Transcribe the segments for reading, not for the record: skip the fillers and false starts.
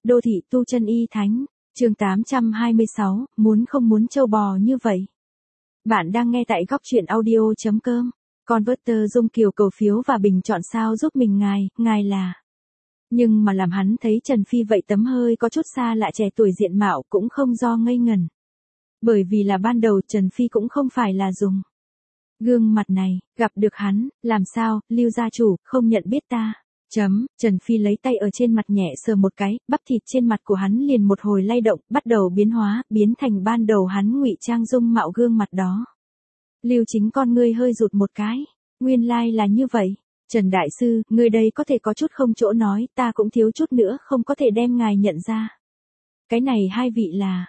Đô thị tu chân y thánh, chương 826, muốn không muốn trâu bò như vậy. Bạn đang nghe tại góc truyện audio.com. Converter Dung Kiều cầu phiếu và bình chọn sao giúp mình ngài là. Nhưng mà làm hắn thấy Trần Phi vậy tấm hơi có chút xa lạ trẻ tuổi diện mạo cũng không do ngây ngẩn. Bởi vì là ban đầu Trần Phi cũng không phải là dùng gương mặt này, gặp được hắn, làm sao, Lưu gia chủ, không nhận biết ta. Trần Phi lấy tay ở trên mặt nhẹ sờ một cái, bắp thịt trên mặt của hắn liền một hồi lay động, bắt đầu biến hóa, biến thành ban đầu hắn ngụy trang dung mạo gương mặt đó. Lưu Chính con ngươi hơi rụt một cái, nguyên lai là như vậy. Trần Đại Sư, ngươi đây có thể có chút không chỗ nói, ta cũng thiếu chút nữa không có thể đem ngài nhận ra. Cái này hai vị là,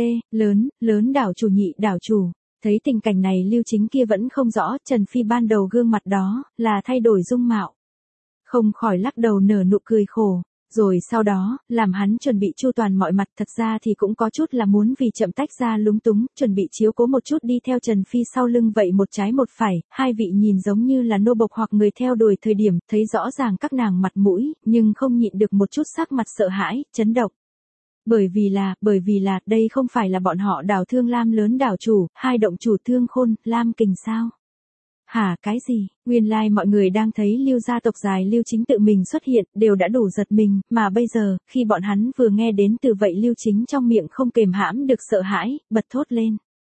lớn đảo chủ nhị đảo chủ. Thấy tình cảnh này Lưu Chính kia vẫn không rõ, Trần Phi ban đầu gương mặt đó, là thay đổi dung mạo. Không khỏi lắc đầu nở nụ cười khổ, rồi sau đó, làm hắn chuẩn bị chu toàn mọi mặt, thật ra thì cũng có chút là muốn vì chậm tách ra lúng túng, chuẩn bị chiếu cố một chút đi theo Trần Phi sau lưng vậy một trái một phải, hai vị nhìn giống như là nô bộc hoặc người theo đuổi thời điểm, thấy rõ ràng các nàng mặt mũi, nhưng không nhịn được một chút sắc mặt sợ hãi, chấn động. Bởi vì là, đây không phải là bọn họ Đảo Thương Lam lớn đảo chủ, hai động chủ Thương Khôn, Lam Kình sao? Hả, cái gì? Nguyên lai mọi người đang thấy Lưu gia tộc dài Lưu Chính tự mình xuất hiện, đều đã đủ giật mình, mà bây giờ, khi bọn hắn vừa nghe đến từ vậy Lưu Chính trong miệng không kềm hãm được sợ hãi, bật thốt lên.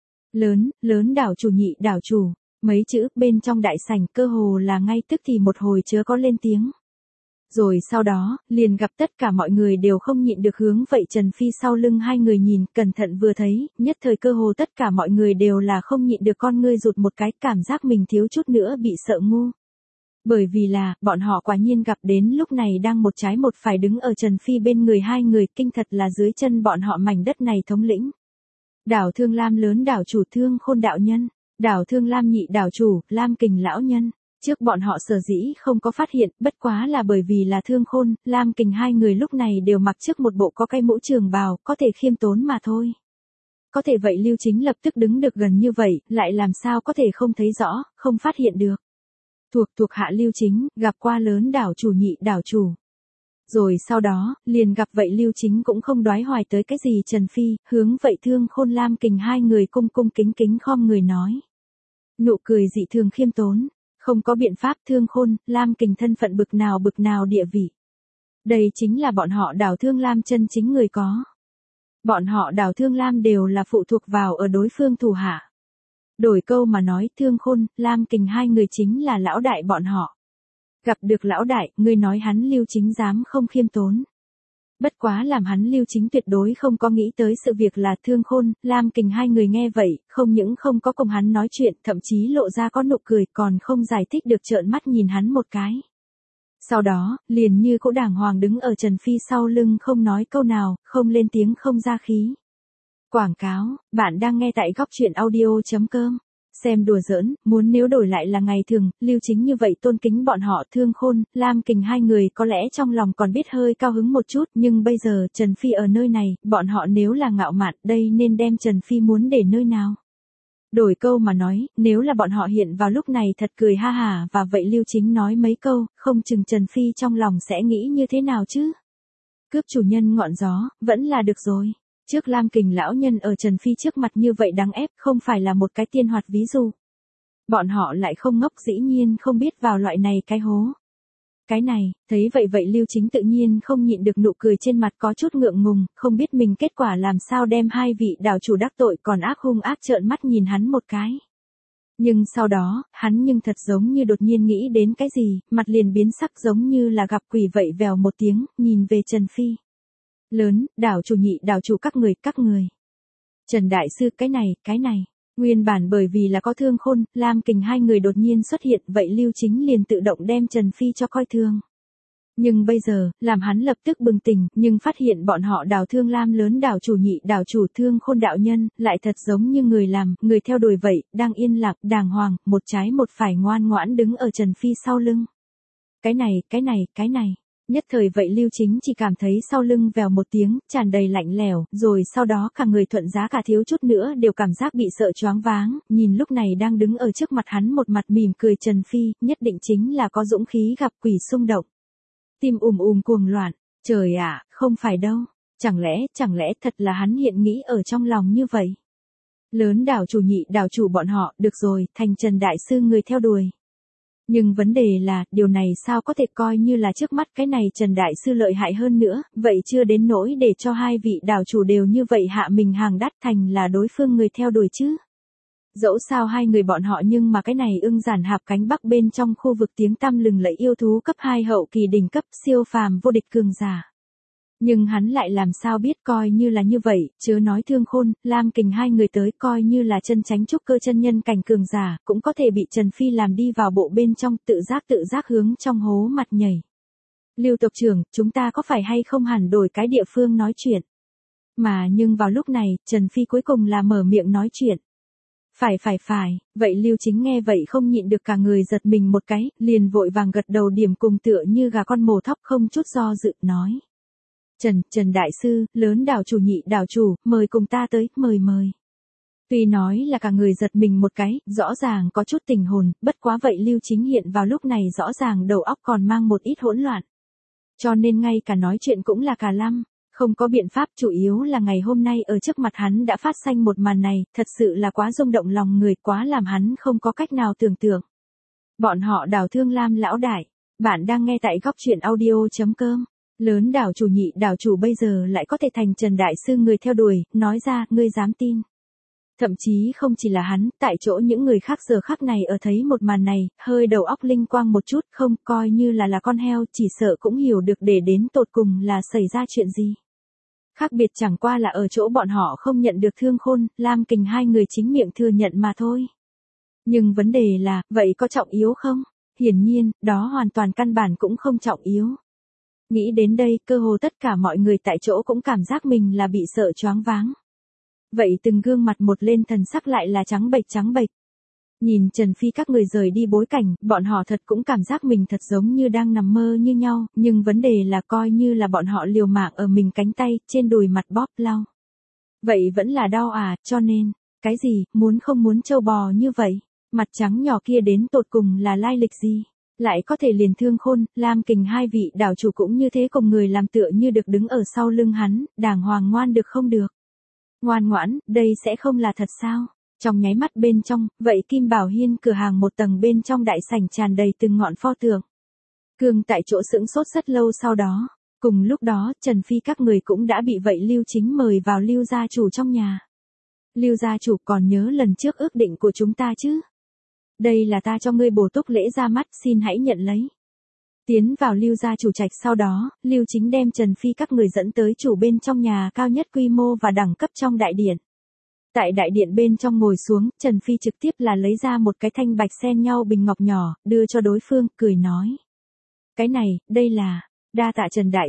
Lớn đảo chủ nhị đảo chủ, mấy chữ bên trong đại sảnh cơ hồ là ngay tức thì một hồi chớ có lên tiếng. Rồi sau đó, liền gặp tất cả mọi người đều không nhịn được hướng vậy Trần Phi sau lưng hai người nhìn, cẩn thận vừa thấy, nhất thời cơ hồ tất cả mọi người đều là không nhịn được con ngươi rụt một cái, cảm giác mình thiếu chút nữa bị sợ ngu. Bởi vì là, bọn họ quả nhiên gặp đến lúc này đang một trái một phải đứng ở Trần Phi bên người hai người, kinh thật là dưới chân bọn họ mảnh đất này thống lĩnh. Đảo Thương Lam lớn đảo chủ Thương Khôn đạo nhân, Đảo Thương Lam nhị đảo chủ, Lam Kình lão nhân. Trước bọn họ sở dĩ không có phát hiện, bất quá là bởi vì là Thương Khôn, Lam Kình hai người lúc này đều mặc trước một bộ có cái mũ trường bào, có thể khiêm tốn mà thôi. Có thể vậy Lưu Chính lập tức đứng được gần như vậy, lại làm sao có thể không thấy rõ, không phát hiện được. Thuộc hạ Lưu Chính, gặp qua lớn đảo chủ nhị đảo chủ. Rồi sau đó, liền gặp vậy Lưu Chính cũng không đoái hoài tới cái gì Trần Phi, hướng vậy Thương Khôn Lam Kình hai người cung kính khom người nói. Nụ cười dị thường khiêm tốn. Không có biện pháp Thương Khôn, Lam Kình thân phận bực nào địa vị. Đây chính là bọn họ Đảo Thương Lam chân chính người có. Bọn họ Đảo Thương Lam đều là phụ thuộc vào ở đối phương thủ hạ. Đổi câu mà nói Thương Khôn, Lam Kình hai người chính là lão đại bọn họ. Gặp được lão đại, người nói hắn Lưu Chính dám không khiêm tốn. Bất quá làm hắn Lưu Chính tuyệt đối không có nghĩ tới sự việc là Thương Khôn, Lam Kình hai người nghe vậy, không những không có cùng hắn nói chuyện, thậm chí lộ ra có nụ cười, còn không giải thích được trợn mắt nhìn hắn một cái. Sau đó, liền như cỗ đàng hoàng đứng ở Trần Phi sau lưng không nói câu nào, không lên tiếng không ra khí. Quảng cáo, bạn đang nghe tại góc truyện audio.com. Xem đùa giỡn, muốn nếu đổi lại là ngày thường, Lưu Chính như vậy tôn kính bọn họ Thương Khôn, Lam Kình hai người có lẽ trong lòng còn biết hơi cao hứng một chút, nhưng bây giờ Trần Phi ở nơi này, bọn họ nếu là ngạo mạn, đây nên đem Trần Phi muốn để nơi nào. Đổi câu mà nói, nếu là bọn họ hiện vào lúc này thật cười ha hả và vậy Lưu Chính nói mấy câu, không chừng Trần Phi trong lòng sẽ nghĩ như thế nào chứ. Cướp chủ nhân ngọn gió, vẫn là được rồi. Trước Lam Kình lão nhân ở Trần Phi trước mặt như vậy đáng ép, không phải là một cái tiên hoạt ví dụ. Bọn họ lại không ngốc dĩ nhiên không biết vào loại này cái hố. Cái này, thấy vậy Lưu Chính tự nhiên không nhịn được nụ cười trên mặt có chút ngượng ngùng, không biết mình kết quả làm sao đem hai vị đảo chủ đắc tội còn hung ác trợn mắt nhìn hắn một cái. Nhưng sau đó, hắn nhưng thật giống như đột nhiên nghĩ đến cái gì, mặt liền biến sắc giống như là gặp quỷ vậy vèo một tiếng, nhìn về Trần Phi. Lớn, đảo chủ nhị đảo chủ các người. Trần Đại Sư cái này. Nguyên bản bởi vì là có Thương Khôn, Lam Kình hai người đột nhiên xuất hiện, vậy Lưu Chính liền tự động đem Trần Phi cho coi thường. Nhưng bây giờ, làm hắn lập tức bừng tỉnh, nhưng phát hiện bọn họ Đảo Thương Lam lớn đảo chủ nhị đảo chủ Thương Khôn đạo nhân, lại thật giống như người làm, người theo đuổi vậy, đang yên lặng, đàng hoàng, một trái một phải ngoan ngoãn đứng ở Trần Phi sau lưng. Cái này. Nhất thời vậy Lưu Chính chỉ cảm thấy sau lưng vèo một tiếng, tràn đầy lạnh lẽo, rồi sau đó cả người thuận giá cả thiếu chút nữa đều cảm giác bị sợ choáng váng, nhìn lúc này đang đứng ở trước mặt hắn một mặt mỉm cười Trần Phi, nhất định chính là có dũng khí gặp quỷ xung động. Tim cuồng loạn, Trời ạ, không phải đâu. Chẳng lẽ thật là hắn hiện nghĩ ở trong lòng như vậy? Lớn đảo chủ nhị đảo chủ bọn họ, được rồi, thành Trần Đại Sư người theo đuổi. Nhưng vấn đề là, điều này sao có thể coi như là trước mắt cái này Trần Đại Sư lợi hại hơn nữa, vậy chưa đến nỗi để cho hai vị đảo chủ đều như vậy hạ mình hàng đắt thành là đối phương người theo đuổi chứ. Dẫu sao hai người bọn họ nhưng mà cái này ưng giản hạp cánh bắc bên trong khu vực tiếng tăm lừng lẫy yêu thú cấp 2 hậu kỳ đỉnh cấp siêu phàm vô địch cường giả. Nhưng hắn lại làm sao biết coi như là như vậy, chớ nói Thương Khôn, Lam Kình hai người tới coi như là chân chánh trúc cơ chân nhân cảnh cường giả, cũng có thể bị Trần Phi làm đi vào bộ bên trong tự giác hướng trong hố mặt nhảy. Lưu tộc trưởng, chúng ta có phải hay không hẳn đổi cái địa phương nói chuyện? Mà nhưng vào lúc này, Trần Phi cuối cùng là mở miệng nói chuyện. Phải, vậy Lưu Chính nghe vậy không nhịn được cả người giật mình một cái, liền vội vàng gật đầu điểm cùng tựa như gà con mổ thóc không chút do dự nói. Trần Đại Sư, lớn đảo chủ nhị đảo chủ, mời cùng ta tới, mời. Tuy nói là cả người giật mình một cái, rõ ràng có chút tình hồn, bất quá vậy Lưu Chính hiện vào lúc này rõ ràng đầu óc còn mang một ít hỗn loạn. Cho nên ngay cả nói chuyện cũng là cả lăm, không có biện pháp, chủ yếu là ngày hôm nay ở trước mặt hắn đã phát sinh một màn này, thật sự là quá rung động lòng người, quá làm hắn không có cách nào tưởng tượng. Bọn họ đảo Thương Lam lão đại, bạn đang nghe tại góc truyện audio.com. Lớn đảo chủ nhị đảo chủ bây giờ lại có thể thành Trần Đại Sư người theo đuổi, nói ra, ngươi dám tin. Thậm chí không chỉ là hắn, tại chỗ những người khác giờ khắc này ở thấy một màn này, hơi đầu óc linh quang một chút, không coi như là con heo, chỉ sợ cũng hiểu được để đến tột cùng là xảy ra chuyện gì. Khác biệt chẳng qua là ở chỗ bọn họ không nhận được Thương Khôn, Lam Kình hai người chính miệng thừa nhận mà thôi. Nhưng vấn đề là, vậy có trọng yếu không? Hiển nhiên, đó hoàn toàn căn bản cũng không trọng yếu. Nghĩ đến đây, cơ hồ tất cả mọi người tại chỗ cũng cảm giác mình là bị sợ choáng váng. Vậy từng gương mặt một lên thần sắc lại là trắng bệch. Nhìn Trần Phi các người rời đi bối cảnh, bọn họ thật cũng cảm giác mình thật giống như đang nằm mơ như nhau, nhưng vấn đề là coi như là bọn họ liều mạng ở mình cánh tay, trên đùi mặt bóp lau. Vậy vẫn là đau à, cho nên, cái gì, muốn không muốn trâu bò như vậy, mặt trắng nhỏ kia đến tột cùng là lai lịch gì? Lại có thể liền Thương Khôn, Lam Kình hai vị đảo chủ cũng như thế cùng người làm tựa như được đứng ở sau lưng hắn, đàng hoàng ngoan được không được. Ngoan ngoãn, đây sẽ không là thật sao? Trong nháy mắt bên trong, vậy Kim Bảo Hiên cửa hàng một tầng bên trong đại sảnh tràn đầy từng ngọn pho tượng. Cương tại chỗ sững sốt rất lâu sau đó, cùng lúc đó Trần Phi các người cũng đã bị vậy Lưu Chính mời vào Lưu gia chủ trong nhà. Lưu gia chủ còn nhớ lần trước ước định của chúng ta chứ? Đây là ta cho ngươi bổ túc lễ ra mắt, xin hãy nhận lấy. Tiến vào Lưu gia chủ trạch sau đó, Lưu Chính đem Trần Phi các người dẫn tới chủ bên trong nhà cao nhất quy mô và đẳng cấp trong đại điện. Tại đại điện bên trong ngồi xuống, Trần Phi trực tiếp là lấy ra một cái thanh bạch xen nhau bình ngọc nhỏ, đưa cho đối phương, cười nói. Cái này, đây là, đa tạ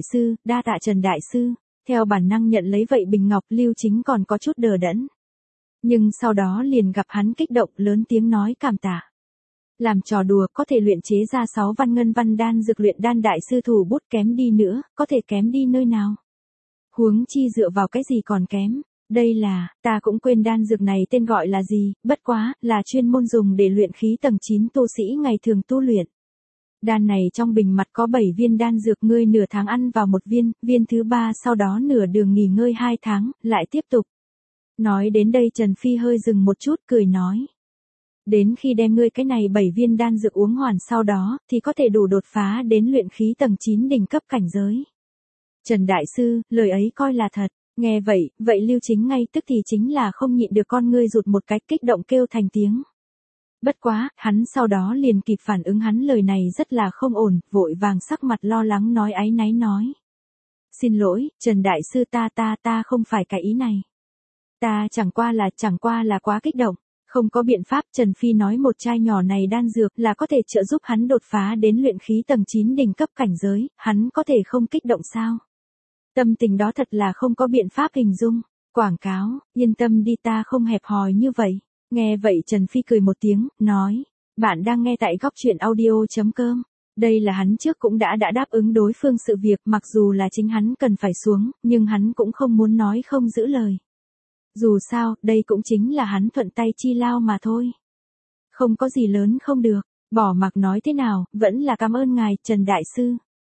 Trần Đại Sư, theo bản năng nhận lấy vậy bình ngọc Lưu Chính còn có chút đờ đẫn. Nhưng sau đó liền gặp hắn kích động lớn tiếng nói cảm tạ. Làm trò đùa có thể luyện chế ra 6 văn ngân văn đan dược luyện đan đại sư thủ bút kém đi nữa, có thể kém đi nơi nào. Huống chi dựa vào cái gì còn kém, đây là, ta cũng quên đan dược này tên gọi là gì, bất quá, là chuyên môn dùng để luyện khí tầng 9 tu sĩ ngày thường tu luyện. Đan này trong bình mặt có 7 viên đan dược ngươi nửa tháng ăn vào một viên, viên thứ 3 sau đó nửa đường nghỉ ngơi 2 tháng, lại tiếp tục. Nói đến đây Trần Phi hơi dừng một chút cười nói. Đến khi đem ngươi cái này 7 viên đan dược uống hoàn sau đó, thì có thể đủ đột phá đến luyện khí tầng 9 đỉnh cấp cảnh giới. Trần Đại Sư, lời ấy coi là thật, nghe vậy Lưu Chính ngay tức thì chính là không nhịn được con ngươi rụt một cái kích động kêu thành tiếng. Bất quá, hắn sau đó liền kịp phản ứng hắn lời này rất là không ổn, vội vàng sắc mặt lo lắng nói áy náy nói. Xin lỗi, Trần Đại Sư ta không phải cái ý này. Ta chẳng qua là quá kích động, không có biện pháp. Trần Phi nói một chai nhỏ này đan dược là có thể trợ giúp hắn đột phá đến luyện khí tầng 9 đỉnh cấp cảnh giới, hắn có thể không kích động sao? Tâm tình đó thật là không có biện pháp hình dung. Quảng cáo, yên tâm đi ta không hẹp hòi như vậy. Nghe vậy Trần Phi cười một tiếng, nói, bạn đang nghe tại góc truyện audio.com. Đây là hắn trước cũng đã đáp ứng đối phương sự việc, mặc dù là chính hắn cần phải xuống, nhưng hắn cũng không muốn nói không giữ lời. Dù sao, đây cũng chính là hắn thuận tay chi lao mà thôi. Không có gì lớn không được, bỏ mặc nói thế nào, vẫn là cảm ơn ngài, Trần Đại Sư.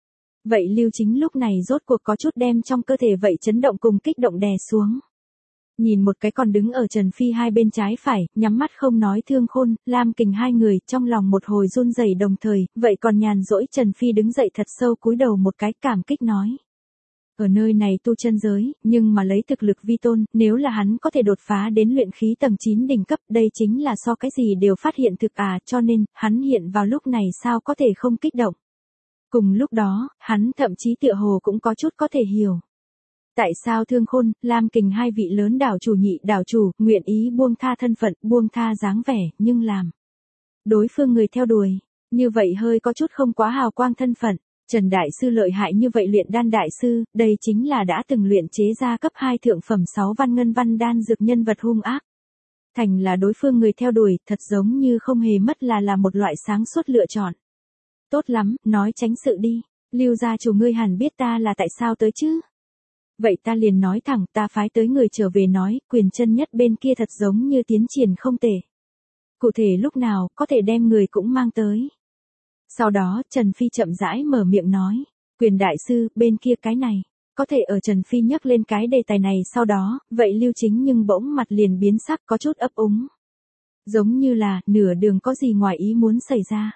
Vậy Lưu Chính lúc này rốt cuộc có chút đem trong cơ thể vậy chấn động cùng kích động đè xuống. Nhìn một cái còn đứng ở Trần Phi hai bên trái phải, nhắm mắt không nói Thương Khôn, Lam Kình hai người, trong lòng một hồi run rẩy đồng thời, vậy còn nhàn rỗi Trần Phi đứng dậy thật sâu cúi đầu một cái cảm kích nói. Ở nơi này tu chân giới, nhưng mà lấy thực lực vi tôn, nếu là hắn có thể đột phá đến luyện khí tầng 9 đỉnh cấp, đây chính là so cái gì đều phát hiện thực cho nên, hắn hiện vào lúc này sao có thể không kích động. Cùng lúc đó, hắn thậm chí tựa hồ cũng có chút có thể hiểu. Tại sao Thương Khôn, Lam Kình hai vị lớn đảo chủ nhị đảo chủ, nguyện ý buông tha thân phận, buông tha dáng vẻ, nhưng làm đối phương người theo đuổi, như vậy hơi có chút không quá hào quang thân phận. Trần Đại Sư lợi hại như vậy luyện đan đại sư, đây chính là đã từng luyện chế ra cấp 2 thượng phẩm 6 văn ngân văn đan dược nhân vật hung ác. Thành là đối phương người theo đuổi, thật giống như không hề mất là một loại sáng suốt lựa chọn. Tốt lắm, nói tránh sự đi, Lưu gia chủ ngươi hẳn biết ta là tại sao tới chứ. Vậy ta liền nói thẳng, ta phái tới người trở về nói, Quyền Chân Nhất bên kia thật giống như tiến triển không tệ. Cụ thể lúc nào, có thể đem người cũng mang tới. Sau đó, Trần Phi chậm rãi mở miệng nói, Quyền đại sư, bên kia cái này, có thể ở Trần Phi nhắc lên cái đề tài này sau đó, vậy Lưu Chính nhưng bỗng mặt liền biến sắc có chút ấp úng. Giống như là, nửa đường có gì ngoài ý muốn xảy ra.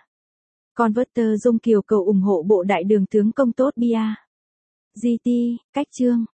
Converter Dung Kiều cầu ủng hộ bộ đại đường tướng công tốt bia. GT, cách chương.